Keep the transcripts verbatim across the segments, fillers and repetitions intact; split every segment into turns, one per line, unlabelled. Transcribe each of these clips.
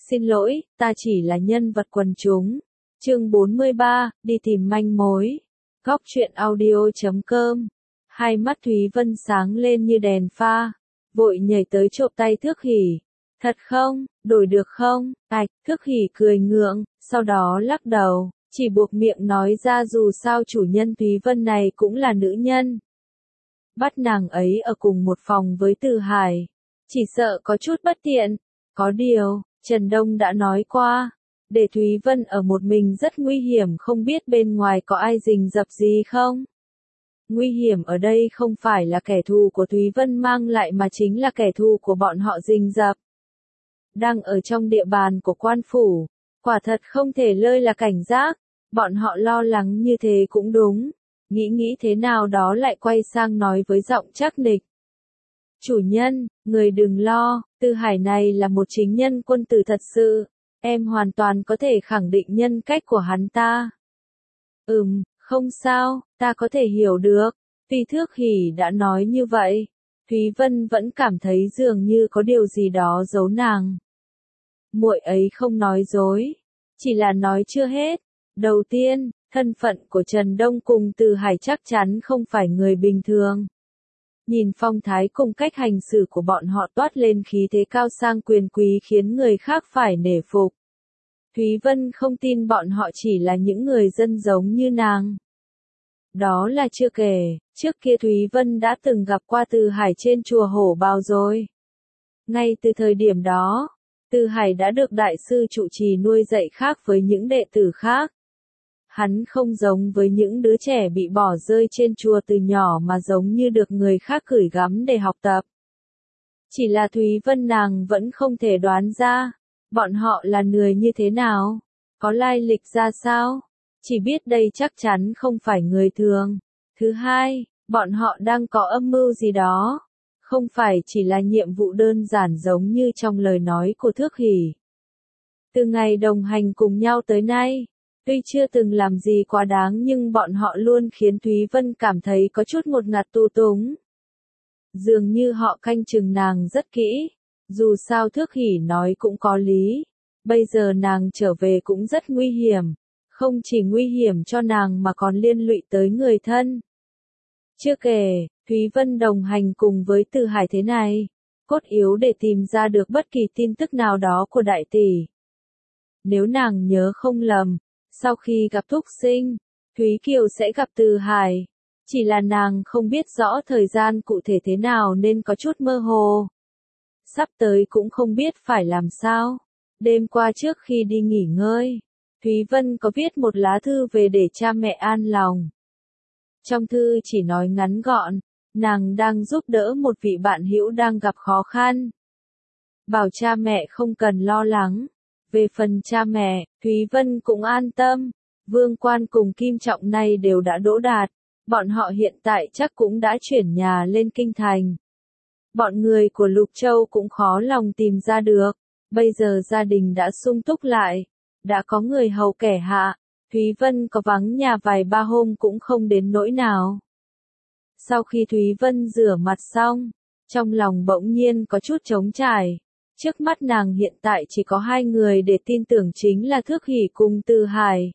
Xin lỗi, ta chỉ là nhân vật quần chúng. Chương bốn mươi ba, đi tìm manh mối. Góc truyện audio chấm com. Hai mắt Thúy Vân sáng lên như đèn pha, vội nhảy tới chộp tay Thước Hỉ. Thật không, đổi được không? Ạch, Thước Hỉ cười ngượng, sau đó lắc đầu, chỉ buộc miệng nói ra dù sao chủ nhân Thúy Vân này cũng là nữ nhân. Bắt nàng ấy ở cùng một phòng với Từ Hải, chỉ sợ có chút bất tiện. Có điều, Trần Đông đã nói qua, để Thúy Vân ở một mình rất nguy hiểm, không biết bên ngoài có ai rình rập gì không? Nguy hiểm ở đây không phải là kẻ thù của Thúy Vân mang lại mà chính là kẻ thù của bọn họ rình rập. Đang ở trong địa bàn của quan phủ, quả thật không thể lơi là cảnh giác, bọn họ lo lắng như thế cũng đúng. Nghĩ nghĩ thế nào đó lại quay sang nói với giọng chắc nịch. Chủ nhân, người đừng lo, Từ Hải này là một chính nhân quân tử thật sự, em hoàn toàn có thể khẳng định nhân cách của hắn ta. Ừm, không sao, ta có thể hiểu được. Tuy Thước Hỉ đã nói như vậy, Thúy Vân vẫn cảm thấy dường như có điều gì đó giấu nàng. Muội ấy không nói dối, chỉ là nói chưa hết. Đầu tiên, thân phận của Trần Đông cùng Từ Hải chắc chắn không phải người bình thường. Nhìn phong thái cùng cách hành xử của bọn họ toát lên khí thế cao sang quyền quý khiến người khác phải nể phục. Thúy Vân không tin bọn họ chỉ là những người dân giống như nàng. Đó là chưa kể, trước kia Thúy Vân đã từng gặp qua Từ Hải trên chùa Hổ Bào rồi. Ngay từ thời điểm đó, Từ Hải đã được đại sư trụ trì nuôi dạy khác với những đệ tử khác. Hắn không giống với những đứa trẻ bị bỏ rơi trên chùa từ nhỏ mà giống như được người khác gửi gắm để học tập. Chỉ là Thúy Vân nàng vẫn không thể đoán ra, bọn họ là người như thế nào, có lai lịch ra sao, chỉ biết đây chắc chắn không phải người thường. Thứ hai, bọn họ đang có âm mưu gì đó, không phải chỉ là nhiệm vụ đơn giản giống như trong lời nói của Thước Hỉ. Từ ngày đồng hành cùng nhau tới nay, tuy chưa từng làm gì quá đáng nhưng bọn họ luôn khiến Thúy Vân cảm thấy có chút ngột ngạt tu túng. Dường như họ canh chừng nàng rất kỹ, dù sao Thước Hỉ nói cũng có lý, bây giờ nàng trở về cũng rất nguy hiểm, không chỉ nguy hiểm cho nàng mà còn liên lụy tới người thân. Chưa kể, Thúy Vân đồng hành cùng với Từ Hải thế này, cốt yếu để tìm ra được bất kỳ tin tức nào đó của đại tỷ. Nếu nàng nhớ không lầm, sau khi gặp Thúc Sinh, Thúy Kiều sẽ gặp Từ Hải. Chỉ là nàng không biết rõ thời gian cụ thể thế nào nên có chút mơ hồ. Sắp tới cũng không biết phải làm sao. Đêm qua trước khi đi nghỉ ngơi, Thúy Vân có viết một lá thư về để cha mẹ an lòng. Trong thư chỉ nói ngắn gọn, nàng đang giúp đỡ một vị bạn hữu đang gặp khó khăn. Bảo cha mẹ không cần lo lắng. Về phần cha mẹ, Thúy Vân cũng an tâm. Vương Quan cùng Kim Trọng này đều đã đỗ đạt. Bọn họ hiện tại chắc cũng đã chuyển nhà lên Kinh Thành. Bọn người của Lục Châu cũng khó lòng tìm ra được. Bây giờ gia đình đã sung túc lại. Đã có người hầu kẻ hạ. Thúy Vân có vắng nhà vài ba hôm cũng không đến nỗi nào. Sau khi Thúy Vân rửa mặt xong, trong lòng bỗng nhiên có chút trống trải. Trước mắt nàng hiện tại chỉ có hai người để tin tưởng chính là Thước Hỉ cùng Từ Hải.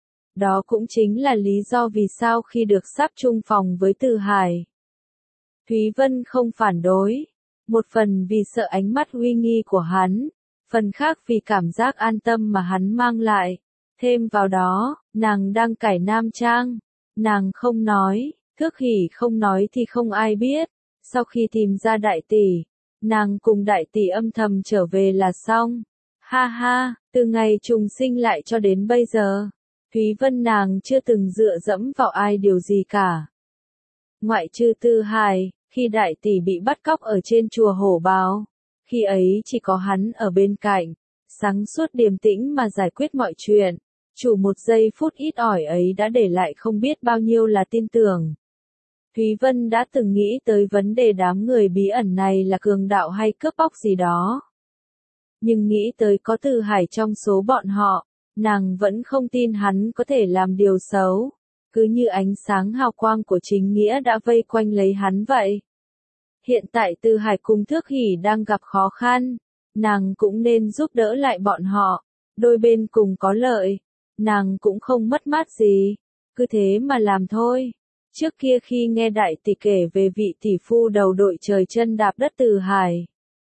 Đó cũng chính là lý do vì sao khi được sắp chung phòng với Từ Hải, Thúy Vân không phản đối. Một phần vì sợ ánh mắt uy nghi của hắn, phần khác vì cảm giác an tâm mà hắn mang lại. Thêm vào đó, nàng đang cải nam trang. Nàng không nói, Thước Hỉ không nói thì không ai biết. Sau khi tìm ra đại tỷ, nàng cùng đại tỷ âm thầm trở về là xong. Ha ha, từ ngày trùng sinh lại cho đến bây giờ, Thúy Vân nàng chưa từng dựa dẫm vào ai điều gì cả. Ngoại trừ Từ Hải, khi đại tỷ bị bắt cóc ở trên chùa Hổ Bào, khi ấy chỉ có hắn ở bên cạnh, sáng suốt điềm tĩnh mà giải quyết mọi chuyện. Chủ một giây phút ít ỏi ấy đã để lại không biết bao nhiêu là tin tưởng. Thúy Vân đã từng nghĩ tới vấn đề đám người bí ẩn này là cường đạo hay cướp bóc gì đó. Nhưng nghĩ tới có Từ Hải trong số bọn họ, nàng vẫn không tin hắn có thể làm điều xấu. Cứ như ánh sáng hào quang của chính nghĩa đã vây quanh lấy hắn vậy. Hiện tại Từ Hải cùng Thước Hỉ đang gặp khó khăn. nàng cũng nên giúp đỡ lại bọn họ, đôi bên cùng có lợi, nàng cũng không mất mát gì, cứ thế mà làm thôi. Trước kia khi nghe đại tỷ kể về vị tỷ phu đầu đội trời chân đạp đất Từ Hải,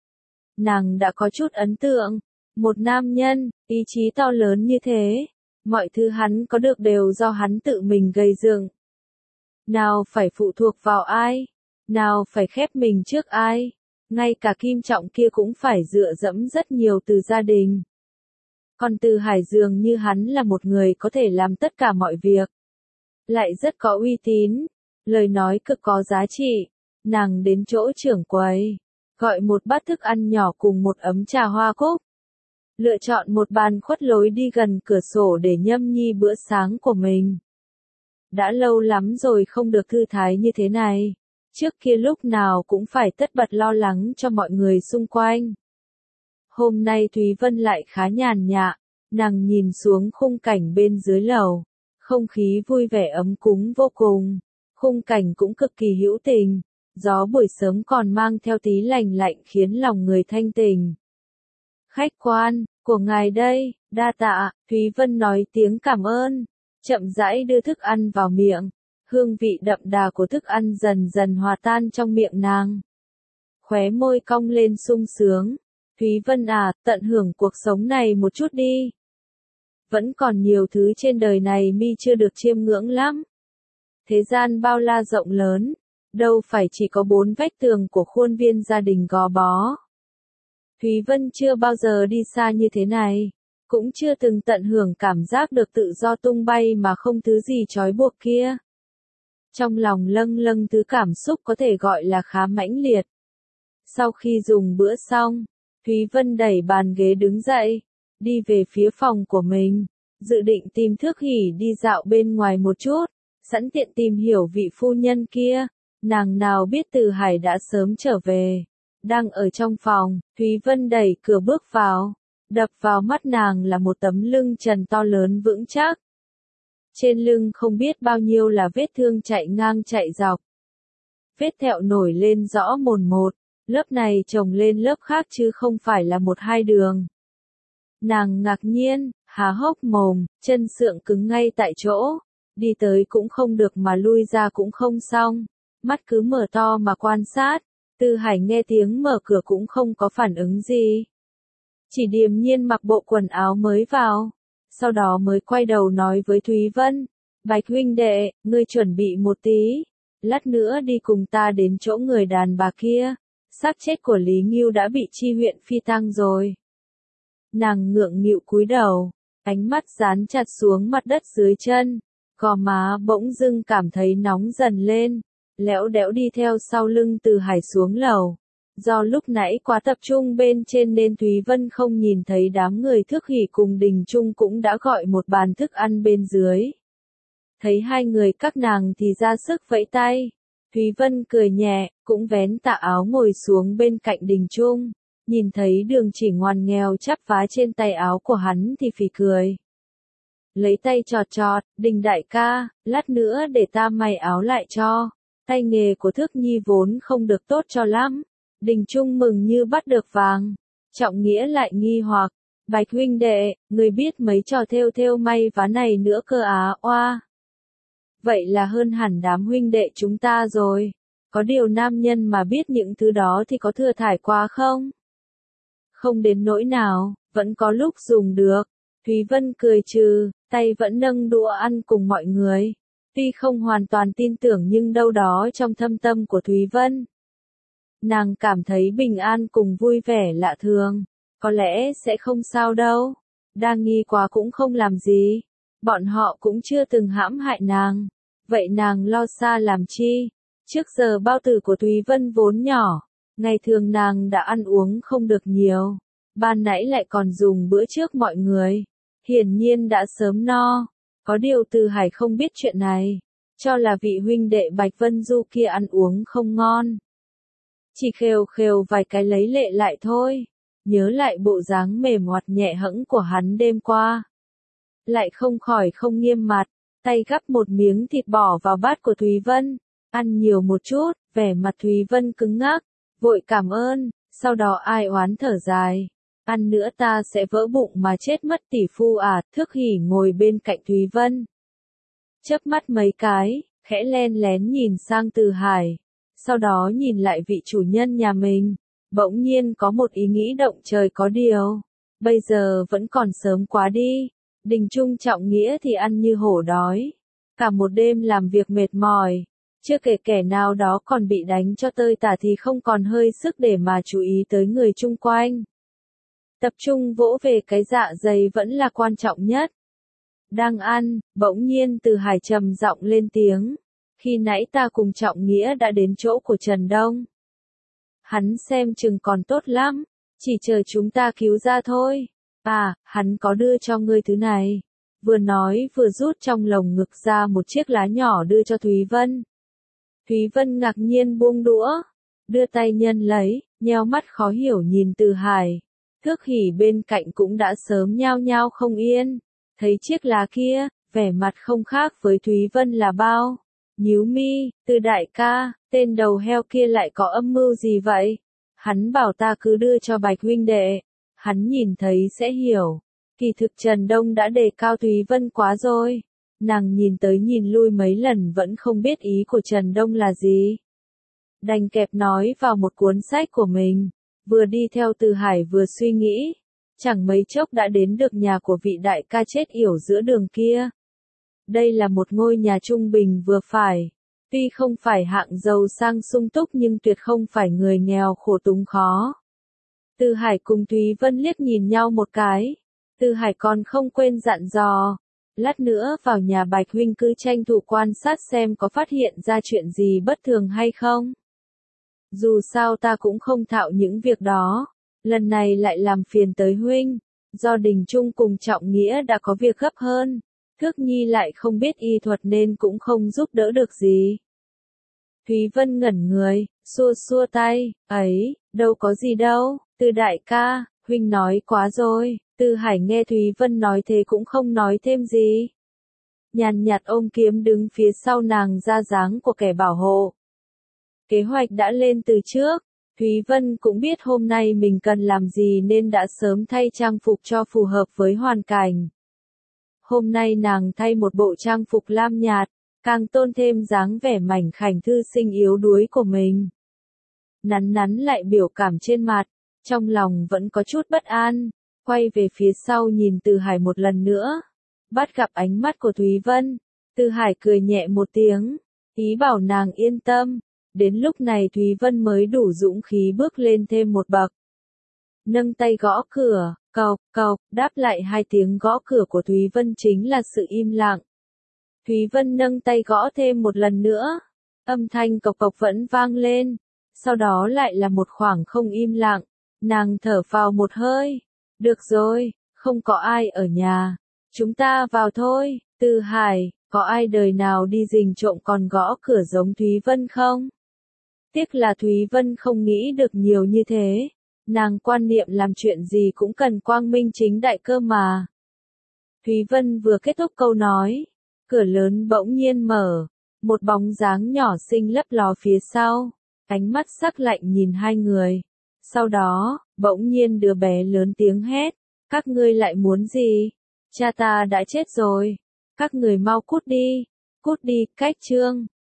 nàng đã có chút ấn tượng, một nam nhân, ý chí to lớn như thế, mọi thứ hắn có được đều do hắn tự mình gây dựng. Nào phải phụ thuộc vào ai, nào phải khép mình trước ai, ngay cả Kim Trọng kia cũng phải dựa dẫm rất nhiều từ gia đình. Còn Từ Hải dường như hắn là một người có thể làm tất cả mọi việc, lại rất có uy tín, lời nói cực có giá trị. Nàng đến chỗ trưởng quầy, gọi một bát thức ăn nhỏ cùng một ấm trà hoa cúc. Lựa chọn một bàn khuất lối đi gần cửa sổ để nhâm nhi bữa sáng của mình. Đã lâu lắm rồi không được thư thái như thế này. Trước kia lúc nào cũng phải tất bật lo lắng cho mọi người xung quanh. Hôm nay Thúy Vân lại khá nhàn nhạ, nàng nhìn xuống khung cảnh bên dưới lầu. Không khí vui vẻ ấm cúng vô cùng, khung cảnh cũng cực kỳ hữu tình, gió buổi sớm còn mang theo tí lành lạnh khiến lòng người thanh tình. Khách quan, của ngài đây, đa tạ, Thúy Vân nói tiếng cảm ơn, chậm rãi đưa thức ăn vào miệng, hương vị đậm đà của thức ăn dần dần hòa tan trong miệng nàng. Khóe môi cong lên sung sướng, Thúy Vân à, tận hưởng cuộc sống này một chút đi. Vẫn còn nhiều thứ trên đời này mi chưa được chiêm ngưỡng lắm. Thế gian bao la rộng lớn, đâu phải chỉ có bốn vách tường của khuôn viên gia đình gò bó. Thúy Vân chưa bao giờ đi xa như thế này, cũng chưa từng tận hưởng cảm giác được tự do tung bay mà không thứ gì trói buộc kia. Trong lòng lâng lâng thứ cảm xúc có thể gọi là khá mãnh liệt. Sau khi dùng bữa xong, Thúy Vân đẩy bàn ghế đứng dậy, đi về phía phòng của mình, dự định tìm Thước Hỷ đi dạo bên ngoài một chút, sẵn tiện tìm hiểu vị phu nhân kia. Nàng nào biết Từ Hải đã sớm trở về, đang ở trong phòng. Thúy Vân đẩy cửa bước vào, đập vào mắt nàng là một tấm lưng trần to lớn vững chắc. Trên lưng không biết bao nhiêu là vết thương chạy ngang chạy dọc. Vết thẹo nổi lên rõ mồn một, lớp này chồng lên lớp khác chứ không phải là một hai đường. Nàng ngạc nhiên, há hốc mồm, chân sượng cứng ngay tại chỗ, đi tới cũng không được mà lui ra cũng không xong, mắt cứ mở to mà quan sát. Từ Hải nghe tiếng mở cửa cũng không có phản ứng gì, chỉ điềm nhiên mặc bộ quần áo mới vào, sau đó mới quay đầu nói với Thúy Vân, Bạch huynh đệ, ngươi chuẩn bị một tí, lát nữa đi cùng ta đến chỗ người đàn bà kia, xác chết của Lý Ngưu đã bị chi huyện phi tang rồi. Nàng ngượng nghịu cúi đầu, ánh mắt dán chặt xuống mặt đất dưới chân, gò má bỗng dưng cảm thấy nóng dần lên, lẽo đẽo đi theo sau lưng Từ Hải xuống lầu. Do lúc nãy quá tập trung bên trên nên Thúy Vân không nhìn thấy đám người Thước Hỷ cùng Đình Trung cũng đã gọi một bàn thức ăn bên dưới. Thấy hai người các nàng thì ra sức vẫy tay. Thúy Vân cười nhẹ, cũng vén tà áo ngồi xuống bên cạnh Đình Trung. Nhìn thấy Đường Chỉ ngoằn nghèo chắp vá trên tay áo của hắn thì phì cười. Lấy tay chọt chọt, Đình đại ca, lát nữa để ta may áo lại cho. Tay nghề của Thước Nhi vốn không được tốt cho lắm. Đình Trung mừng như bắt được vàng. Trọng Nghĩa lại nghi hoặc, Bạch huynh đệ, người biết mấy trò thêu thêu may vá này nữa cơ á, oa. Vậy là hơn hẳn đám huynh đệ chúng ta rồi. Có điều nam nhân mà biết những thứ đó thì có thừa thải quá không? Không đến nỗi nào, vẫn có lúc dùng được. Thúy Vân cười trừ, tay vẫn nâng đũa ăn cùng mọi người. Tuy không hoàn toàn tin tưởng nhưng đâu đó trong thâm tâm của Thúy Vân, nàng cảm thấy bình an cùng vui vẻ lạ thường. Có lẽ sẽ không sao đâu. Đa nghi quá cũng không làm gì. Bọn họ cũng chưa từng hãm hại nàng. Vậy nàng lo xa làm chi? Trước giờ bao tử của Thúy Vân vốn nhỏ. Ngày thường nàng đã ăn uống không được nhiều. Ban nãy lại còn dùng bữa trước mọi người. Hiển nhiên đã sớm no. Có điều Từ Hải không biết chuyện này. Cho là vị huynh đệ Bạch Vân Du kia ăn uống không ngon. Chỉ khều khều vài cái lấy lệ lại thôi. Nhớ lại bộ dáng mềm hoạt nhẹ hẫng của hắn đêm qua. Lại không khỏi không nghiêm mặt. Tay gắp một miếng thịt bỏ vào bát của Thúy Vân. Ăn nhiều một chút, vẻ mặt Thúy Vân cứng ngắc. Vội cảm ơn, Sau đó ai oán thở dài. Ăn nữa ta sẽ vỡ bụng mà chết mất tỷ phu à, Thước Hỉ ngồi bên cạnh Thúy Vân. Chớp mắt mấy cái, khẽ len lén nhìn sang Từ Hải. Sau đó nhìn lại vị chủ nhân nhà mình. Bỗng nhiên có một ý nghĩ động trời có điều. Bây giờ vẫn còn sớm quá đi. Đình Trung trọng nghĩa thì ăn như hổ đói. Cả một đêm làm việc mệt mỏi. Chưa kể kẻ nào đó còn bị đánh cho tơi tả thì không còn hơi sức để mà chú ý tới người chung quanh. Tập trung vỗ về cái dạ dày vẫn là quan trọng nhất. Đang ăn, bỗng nhiên Từ Hải trầm giọng lên tiếng. Khi nãy ta cùng Trọng Nghĩa đã đến chỗ của Trần Đông. Hắn xem chừng còn tốt lắm, chỉ chờ chúng ta cứu ra thôi. À, hắn có đưa cho ngươi thứ này. Vừa nói vừa rút trong lồng ngực ra một chiếc lá nhỏ đưa cho Thúy Vân. Thúy Vân ngạc nhiên buông đũa, đưa tay nhân lấy, nheo mắt khó hiểu nhìn Từ Hải. Thước Hỉ bên cạnh cũng đã sớm nhao nhao không yên. Thấy chiếc lá kia, vẻ mặt không khác với Thúy Vân là bao. Nhíu mi, Từ đại ca, tên đầu heo kia lại có âm mưu gì vậy? Hắn bảo ta cứ đưa cho Bạch huynh đệ. Hắn nhìn thấy sẽ hiểu. Kỳ thực Trần Đông đã đề cao Thúy Vân quá rồi. Nàng nhìn tới nhìn lui mấy lần vẫn không biết ý của Trần Đông là gì. Đành kẹp nói vào một cuốn sách của mình. Vừa đi theo Từ Hải vừa suy nghĩ. Chẳng mấy chốc đã đến được nhà của vị đại ca chết yểu giữa đường kia. Đây là một ngôi nhà trung bình vừa phải. Tuy không phải hạng giàu sang sung túc nhưng tuyệt không phải người nghèo khổ túng khó. Từ Hải cùng Thúy Vân liếc nhìn nhau một cái. Từ Hải còn không quên dặn dò. Lát nữa vào nhà Bạch huynh cứ tranh thủ quan sát xem có phát hiện ra chuyện gì bất thường hay không. Dù sao ta cũng không thạo những việc đó. Lần này lại làm phiền tới huynh. Do Đình Trung cùng Trọng Nghĩa đã có việc gấp hơn. Thước Nhi lại không biết y thuật nên cũng không giúp đỡ được gì. Thúy Vân ngẩn người, xua xua tay, ấy, đâu có gì đâu, Từ đại ca, huynh nói quá rồi. Từ Hải nghe Thúy Vân nói thế cũng không nói thêm gì. Nhàn nhạt ôm kiếm đứng phía sau nàng ra dáng của kẻ bảo hộ. Kế hoạch đã lên từ trước. Thúy Vân cũng biết hôm nay mình cần làm gì nên đã sớm thay trang phục cho phù hợp với hoàn cảnh. Hôm nay nàng thay một bộ trang phục lam nhạt, càng tôn thêm dáng vẻ mảnh khảnh thư sinh yếu đuối của mình. Nắn nắn lại biểu cảm trên mặt, trong lòng vẫn có chút bất an, quay về phía sau nhìn Từ Hải một lần nữa. Bắt gặp ánh mắt của Thúy Vân, Từ Hải cười nhẹ một tiếng, ý bảo nàng yên tâm. Đến lúc này Thúy Vân mới đủ dũng khí bước lên thêm một bậc. Nâng tay gõ cửa, cộc cộc, đáp lại hai tiếng gõ cửa của Thúy Vân chính là sự im lặng. Thúy Vân nâng tay gõ thêm một lần nữa, âm thanh cộc cộc vẫn vang lên, sau đó lại là một khoảng không im lặng, nàng thở phào một hơi, được rồi, không có ai ở nhà, chúng ta vào thôi. Từ Hải, có ai đời nào đi rình trộm còn gõ cửa giống Thúy Vân không? Tiếc là Thúy Vân không nghĩ được nhiều như thế. Nàng quan niệm làm chuyện gì cũng cần quang minh chính đại cơ mà. Thúy Vân vừa kết thúc câu nói, cửa lớn bỗng nhiên mở, một bóng dáng nhỏ xinh lấp ló phía sau, ánh mắt sắc lạnh nhìn hai người. Sau đó, bỗng nhiên đứa bé lớn tiếng hét, các ngươi lại muốn gì? Cha ta đã chết rồi, các người mau cút đi, cút đi, cách chương.